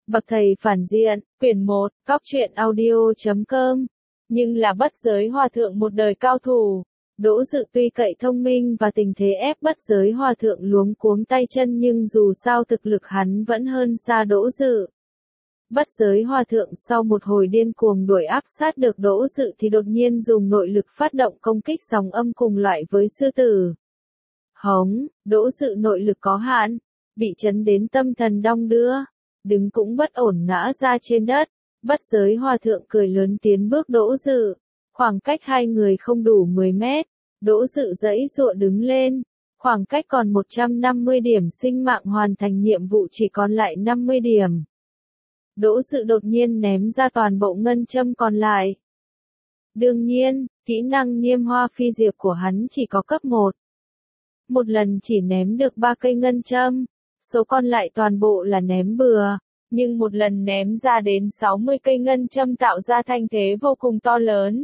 Bậc thầy phản diện, quyển 1, góc truyện audio.com. Nhưng là Bất Giới Hòa Thượng một đời cao thủ. Đỗ Dự tuy cậy thông minh và tình thế ép Bất Giới Hòa Thượng luống cuống tay chân, nhưng dù sao thực lực hắn vẫn hơn xa Đỗ Dự. Bất Giới Hòa Thượng sau một hồi điên cuồng đuổi áp sát được Đỗ Dự thì đột nhiên dùng nội lực phát động công kích sóng âm cùng loại với sư tử. Hống, Đỗ Dự nội lực có hạn, bị chấn đến tâm thần đong đưa, đứng cũng bất ổn ngã ra trên đất. Bất Giới Hòa Thượng cười lớn tiến bước Đỗ Dự, khoảng cách hai người không đủ 10 mét, Đỗ Dự giãy giụa đứng lên, khoảng cách còn 150 điểm sinh mạng hoàn thành nhiệm vụ chỉ còn lại 50 điểm. Đỗ Dự đột nhiên ném ra toàn bộ ngân châm còn lại. Đương nhiên, kỹ năng Niêm Hoa Phi Diệp của hắn chỉ có cấp 1. Một lần chỉ ném được 3 cây ngân châm, số còn lại toàn bộ là ném bừa, nhưng một lần ném ra đến 60 cây ngân châm tạo ra thanh thế vô cùng to lớn.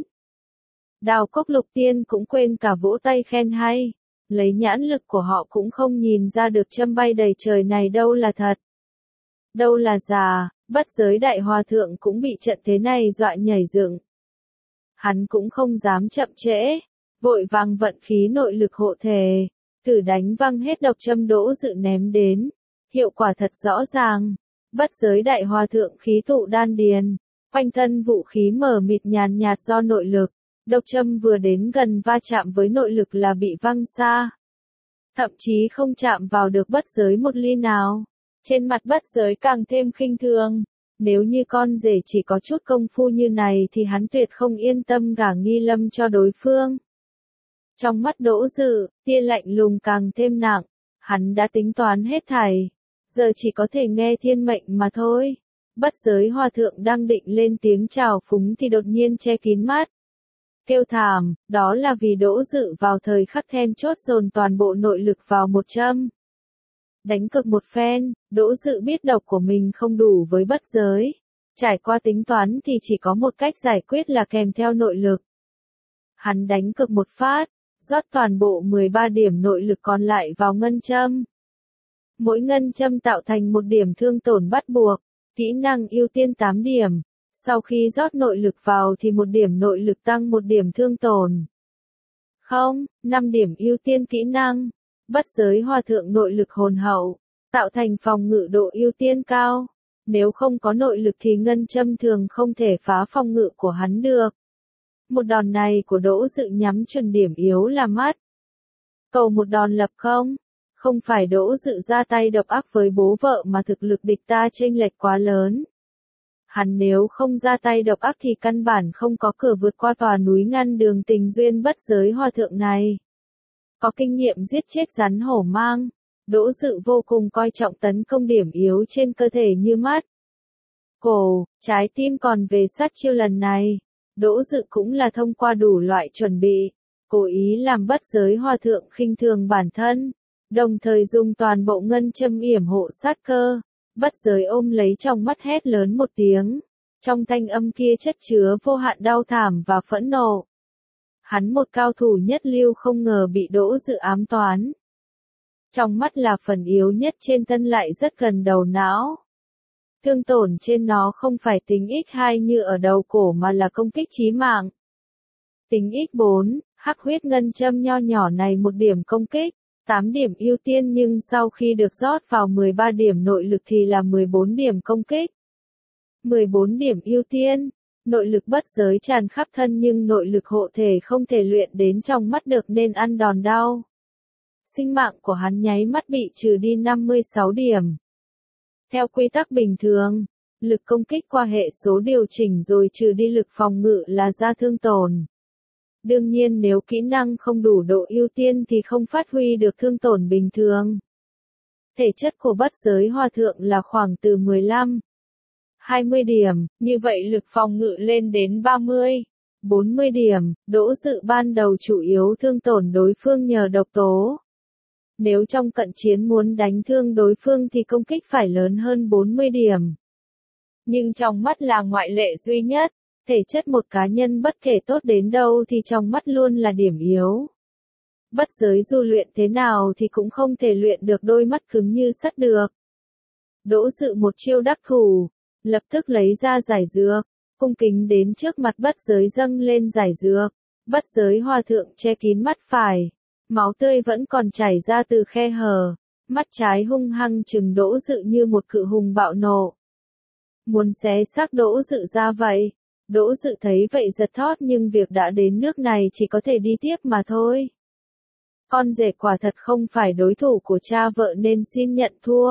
Đào Cốc Lục Tiên cũng quên cả vỗ tay khen hay, lấy nhãn lực của họ cũng không nhìn ra được châm bay đầy trời này đâu là thật, đâu là giả. Bất Giới Đại Hòa Thượng cũng bị trận thế này dọa nhảy dựng. Hắn cũng không dám chậm trễ, vội vàng vận khí nội lực hộ thể, thử đánh văng hết độc châm Đỗ Dự ném đến. Hiệu quả thật rõ ràng. Bất Giới Đại Hòa Thượng khí tụ đan điền, quanh thân vũ khí mờ mịt nhàn nhạt do nội lực, độc châm vừa đến gần va chạm với nội lực là bị văng xa. Thậm chí không chạm vào được Bất Giới một ly nào. Trên mặt Bất Giới càng thêm khinh thường, nếu như con rể chỉ có chút công phu như này thì hắn tuyệt không yên tâm gả Nghi Lâm cho đối phương. Trong mắt Đỗ Dự, tia lạnh lùng càng thêm nặng, hắn đã tính toán hết thảy, giờ chỉ có thể nghe thiên mệnh mà thôi. Bất Giới Hòa Thượng đang định lên tiếng chào phúng thì đột nhiên che kín mắt, kêu thảm, đó là vì Đỗ Dự vào thời khắc then chốt dồn toàn bộ nội lực vào một châm. Đánh cược một phen, Đỗ Dự biết độc của mình không đủ với Bất Giới. Trải qua tính toán thì chỉ có một cách giải quyết là kèm theo nội lực. Hắn đánh cược một phát, rót toàn bộ 13 điểm nội lực còn lại vào ngân châm. Mỗi ngân châm tạo thành một điểm thương tổn bắt buộc, kỹ năng ưu tiên 8 điểm. Sau khi rót nội lực vào thì một điểm nội lực tăng một điểm thương tổn. 5 điểm ưu tiên kỹ năng. Bất Giới Hòa Thượng nội lực hồn hậu, tạo thành phòng ngự độ ưu tiên cao. Nếu không có nội lực thì ngân châm thường không thể phá phòng ngự của hắn được. Một đòn này của Đỗ Dự nhắm chuẩn điểm yếu là mắt. Cầu một đòn lập không? Không phải Đỗ Dự ra tay độc ác với bố vợ mà thực lực địch ta chênh lệch quá lớn. Hắn nếu không ra tay độc ác thì căn bản không có cửa vượt qua tòa núi ngăn đường tình duyên Bất Giới Hòa Thượng này. Có kinh nghiệm giết chết rắn hổ mang, Đỗ Dự vô cùng coi trọng tấn công điểm yếu trên cơ thể như mắt, cổ, trái tim. Còn về sát chiêu lần này, Đỗ Dự cũng là thông qua đủ loại chuẩn bị, cố ý làm Bất Giới Hòa Thượng khinh thường bản thân, đồng thời dùng toàn bộ ngân châm yểm hộ sát cơ. Bất Giới ôm lấy trong mắt hét lớn một tiếng, trong thanh âm kia chất chứa vô hạn đau thảm và phẫn nộ. Hắn một cao thủ nhất lưu không ngờ bị Đỗ Dự ám toán. Trong mắt là phần yếu nhất trên thân lại rất gần đầu não. Thương tổn trên nó không phải tính x2 như ở đầu cổ mà là công kích chí mạng. Tính x4, hắc huyết ngân châm nho nhỏ này một điểm công kích, 8 điểm ưu tiên nhưng sau khi được rót vào 13 điểm nội lực thì là 14 điểm công kích. 14 điểm ưu tiên. Nội lực Bất Giới tràn khắp thân nhưng nội lực hộ thể không thể luyện đến trong mắt được nên ăn đòn đau. Sinh mạng của hắn nháy mắt bị trừ đi 56 điểm. Theo quy tắc bình thường, lực công kích qua hệ số điều chỉnh rồi trừ đi lực phòng ngự là ra thương tổn. Đương nhiên nếu kỹ năng không đủ độ ưu tiên thì không phát huy được thương tổn bình thường. Thể chất của Bất Giới Hòa Thượng là khoảng từ 15-20 điểm, như vậy lực phòng ngự lên đến 30-40 điểm. Đỗ Dự ban đầu chủ yếu thương tổn đối phương nhờ độc tố. Nếu trong cận chiến muốn đánh thương đối phương thì công kích phải lớn hơn 40 điểm. Nhưng trong mắt là ngoại lệ duy nhất, thể chất một cá nhân bất kể tốt đến đâu thì trong mắt luôn là điểm yếu. Bất Giới dù luyện thế nào thì cũng không thể luyện được đôi mắt cứng như sắt được. Đỗ Dự một chiêu đắc thủ, lập tức lấy ra giải dược, cung kính đến trước mặt Bất Giới dâng lên giải dược. Bất Giới hòa thượng che kín mắt phải, máu tươi vẫn còn chảy ra từ khe hở, mắt trái hung hăng trừng Đỗ Dự như một cự hùng bạo nộ. Muốn xé xác Đỗ Dự ra vậy. Đỗ Dự thấy vậy giật thót nhưng việc đã đến nước này chỉ có thể đi tiếp mà thôi. Con rể quả thật không phải đối thủ của cha vợ nên xin nhận thua.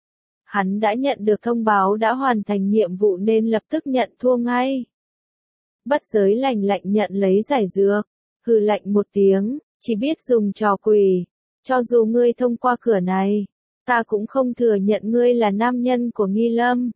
Hắn đã nhận được thông báo đã hoàn thành nhiệm vụ nên lập tức nhận thua ngay. Bất Giới lạnh lạnh nhận lấy giải dược, hừ lạnh một tiếng, chỉ biết dùng trò quỷ. Cho dù ngươi thông qua cửa này, ta cũng không thừa nhận ngươi là nam nhân của Nghi Lâm.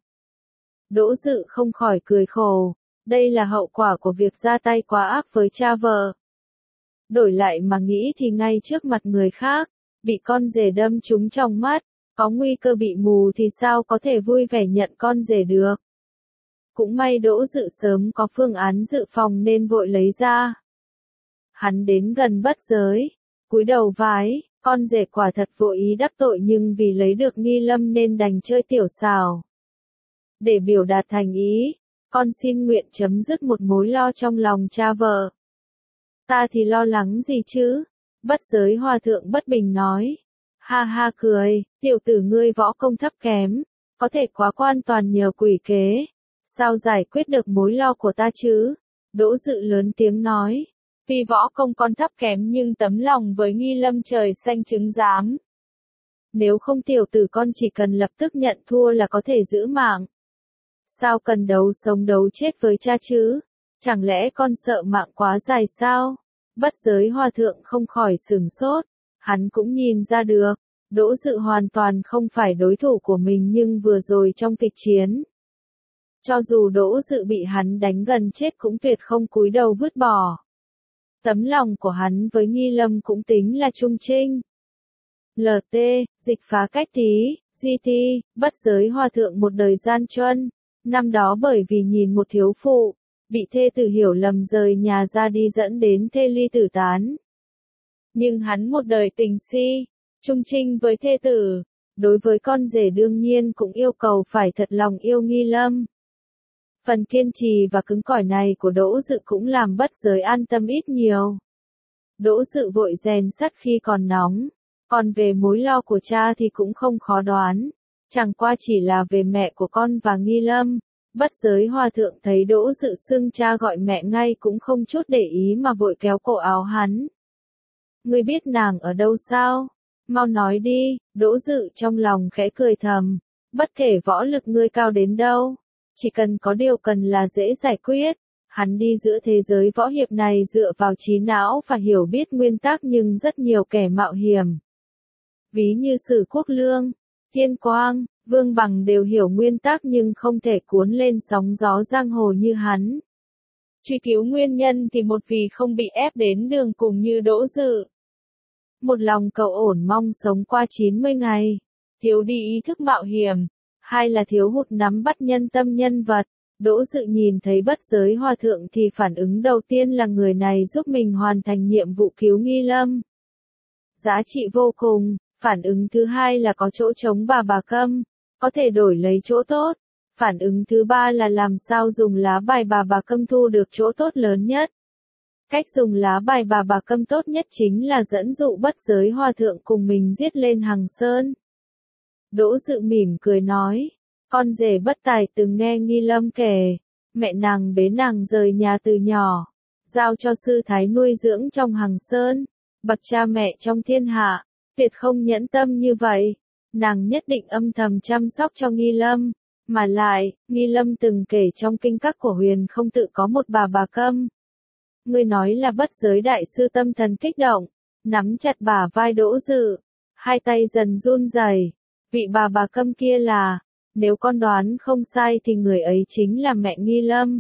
Đỗ Dự không khỏi cười khổ, đây là hậu quả của việc ra tay quá ác với cha vợ. Đổi lại mà nghĩ thì ngay trước mặt người khác, bị con rể đâm trúng trong mắt, có nguy cơ bị mù thì sao có thể vui vẻ nhận con rể được. Cũng may Đỗ Dự sớm có phương án dự phòng nên vội lấy ra. Hắn đến gần Bất Giới, cúi đầu vái, con rể quả thật vô ý đắc tội nhưng vì lấy được Nghi Lâm nên đành chơi tiểu xảo. Để biểu đạt thành ý, con xin nguyện chấm dứt một mối lo trong lòng cha vợ. Ta thì lo lắng gì chứ? Bất Giới hòa thượng bất bình nói. Ha ha cười, tiểu tử ngươi võ công thấp kém, có thể quá quan toàn nhờ quỷ kế. Sao giải quyết được mối lo của ta chứ? Đỗ Dự lớn tiếng nói. Vì võ công con thấp kém nhưng tấm lòng với Nghi Lâm trời xanh chứng giám. Nếu không tiểu tử con chỉ cần lập tức nhận thua là có thể giữ mạng. Sao cần đấu sống đấu chết với cha chứ? Chẳng lẽ con sợ mạng quá dài sao? Bất Giới hòa thượng không khỏi sửng sốt. Hắn cũng nhìn ra được, Đỗ Dự hoàn toàn không phải đối thủ của mình nhưng vừa rồi trong kịch chiến. Cho dù Đỗ Dự bị hắn đánh gần chết cũng tuyệt không cúi đầu vứt bỏ. Tấm lòng của hắn với Nghi Lâm cũng tính là trung trinh. LT, dịch phá cách tí, GT, Bất Giới hòa thượng một đời gian truân. Năm đó bởi vì nhìn một thiếu phụ, bị thê tử hiểu lầm rời nhà ra đi dẫn đến thê ly tử tán. Nhưng hắn một đời tình si, trung trinh với thê tử, đối với con rể đương nhiên cũng yêu cầu phải thật lòng yêu Nghi Lâm. Phần kiên trì và cứng cỏi này của Đỗ Dự cũng làm Bất Giới an tâm ít nhiều. Đỗ Dự vội rèn sắt khi còn nóng, còn về mối lo của cha thì cũng không khó đoán, chẳng qua chỉ là về mẹ của con và Nghi Lâm. Bất Giới hòa thượng thấy Đỗ Dự xưng cha gọi mẹ ngay cũng không chút để ý mà vội kéo cổ áo hắn. Ngươi biết nàng ở đâu sao? Mau nói đi. Đỗ Dự trong lòng khẽ cười thầm, bất kể võ lực ngươi cao đến đâu, chỉ cần có điều cần là dễ giải quyết. Hắn đi giữa thế giới võ hiệp này dựa vào trí não và hiểu biết nguyên tắc nhưng rất nhiều kẻ mạo hiểm. Ví như Sử Quốc Lương, Thiên Quang, Vương Bằng đều hiểu nguyên tắc nhưng không thể cuốn lên sóng gió giang hồ như hắn. Truy cứu nguyên nhân thì một vì không bị ép đến đường cùng như Đỗ Dự. Một lòng cầu ổn mong sống qua 90 ngày, thiếu đi ý thức mạo hiểm, hai là thiếu hụt nắm bắt nhân tâm nhân vật. Đỗ Dự nhìn thấy Bất Giới hòa thượng thì phản ứng đầu tiên là người này giúp mình hoàn thành nhiệm vụ cứu Nghi Lâm. Giá trị vô cùng. Phản ứng thứ hai là có chỗ trống bà Câm, có thể đổi lấy chỗ tốt. Phản ứng thứ ba là làm sao dùng lá bài bà Câm thu được chỗ tốt lớn nhất. Cách dùng lá bài bà Câm tốt nhất chính là dẫn dụ Bất Giới hòa thượng cùng mình giết lên Hằng Sơn. Đỗ Dự mỉm cười nói, con rể bất tài từng nghe Nghi Lâm kể, mẹ nàng bế nàng rời nhà từ nhỏ, giao cho sư thái nuôi dưỡng trong Hằng Sơn, bậc cha mẹ trong thiên hạ, tuyệt không nhẫn tâm như vậy, nàng nhất định âm thầm chăm sóc cho Nghi Lâm, mà lại, Nghi Lâm từng kể trong kinh các của Huyền không tự có một bà Câm. Ngươi nói là Bất Giới đại sư tâm thần kích động, nắm chặt bả vai Đỗ Dự, hai tay dần run rẩy. Vị bà Câm kia là, nếu con đoán không sai thì người ấy chính là mẹ Nghi Lâm.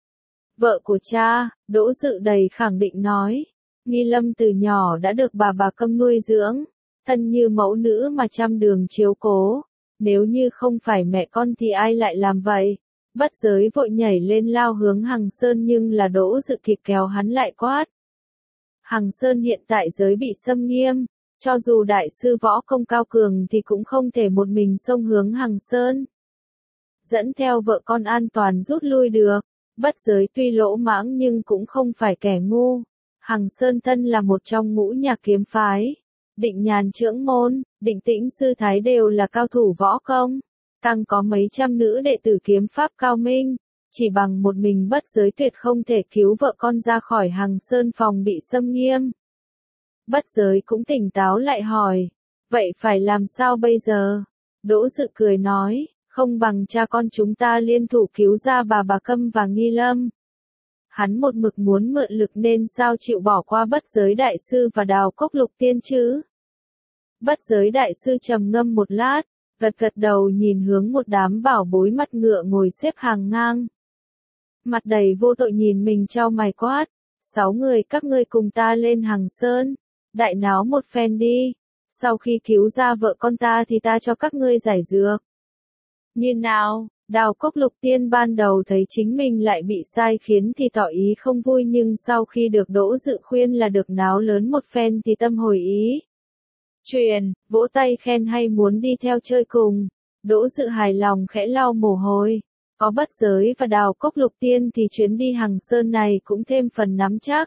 Vợ của cha, Đỗ Dự đầy khẳng định nói. Nghi Lâm từ nhỏ đã được bà Câm nuôi dưỡng, thân như mẫu nữ mà trăm đường chiếu cố. Nếu như không phải mẹ con thì ai lại làm vậy? Bất Giới vội nhảy lên lao hướng Hằng Sơn nhưng là Đỗ Dự kịp kéo hắn lại quát. Hằng Sơn hiện tại giới bị xâm nghiêm, cho dù đại sư võ công cao cường thì cũng không thể một mình xông hướng Hằng Sơn. dẫn theo vợ con an toàn rút lui được. Bất giới tuy lỗ mãng nhưng cũng không phải kẻ ngu. Hằng Sơn thân là một trong ngũ nhạc kiếm phái. Định Nhàn Chưởng Môn, Định Tĩnh Sư Thái đều là cao thủ võ công. Càng có mấy trăm nữ đệ tử kiếm pháp cao minh. Chỉ bằng một mình bất giới tuyệt không thể cứu vợ con ra khỏi Hằng Sơn phòng bị xâm nghiêm. Bất giới cũng tỉnh táo lại hỏi. Vậy phải làm sao bây giờ? Đỗ Dự cười nói, không bằng cha con chúng ta liên thủ cứu ra bà Câm và Nghi Lâm. Hắn một mực muốn mượn lực nên sao chịu bỏ qua bất giới đại sư và Đào Cốc Lục Tiên chứ? Bất giới đại sư trầm ngâm một lát, gật gật đầu nhìn hướng một đám bảo bối mặt ngựa ngồi xếp hàng ngang. Mặt đầy vô tội nhìn mình chau mày quát, 6 người các ngươi cùng ta lên Hằng Sơn, đại náo một phen đi, sau khi cứu ra vợ con ta thì ta cho các ngươi giải dược. Như nào? Đào Cốc Lục Tiên ban đầu thấy chính mình lại bị sai khiến thì tỏ ý không vui, nhưng sau khi được Đỗ Dự khuyên là được náo lớn một phen thì tâm hồi ý. Truyền, vỗ tay khen hay muốn đi theo chơi cùng. Đỗ Dự hài lòng khẽ lau mồ hôi. Có bất giới và Đào Cốc Lục Tiên thì chuyến đi Hằng Sơn này cũng thêm phần nắm chắc.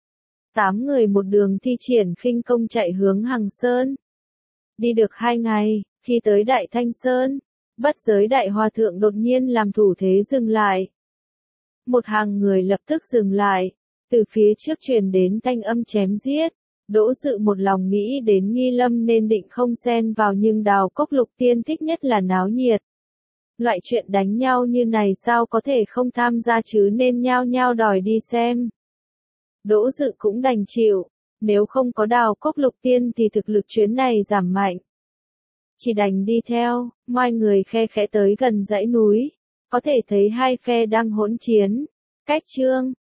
8 người một đường thi triển khinh công chạy hướng Hằng Sơn. Đi được 2 ngày, khi tới Đại Thanh Sơn, bất giới đại hòa thượng đột nhiên làm thủ thế dừng lại. Một hàng người lập tức dừng lại, từ phía trước truyền đến thanh âm chém giết. Đỗ Dự một lòng nghĩ đến Nghi Lâm nên định không xen vào, nhưng Đào Cốc Lục Tiên thích nhất là náo nhiệt. Loại chuyện đánh nhau như này sao có thể không tham gia chứ, nên nhao nhao đòi đi xem. Đỗ Dự cũng đành chịu, nếu không có Đào Cốc Lục Tiên thì thực lực chuyến này giảm mạnh. Chỉ đành đi theo, mọi người khe khẽ tới gần dãy núi, có thể thấy hai phe đang hỗn chiến. Cách chương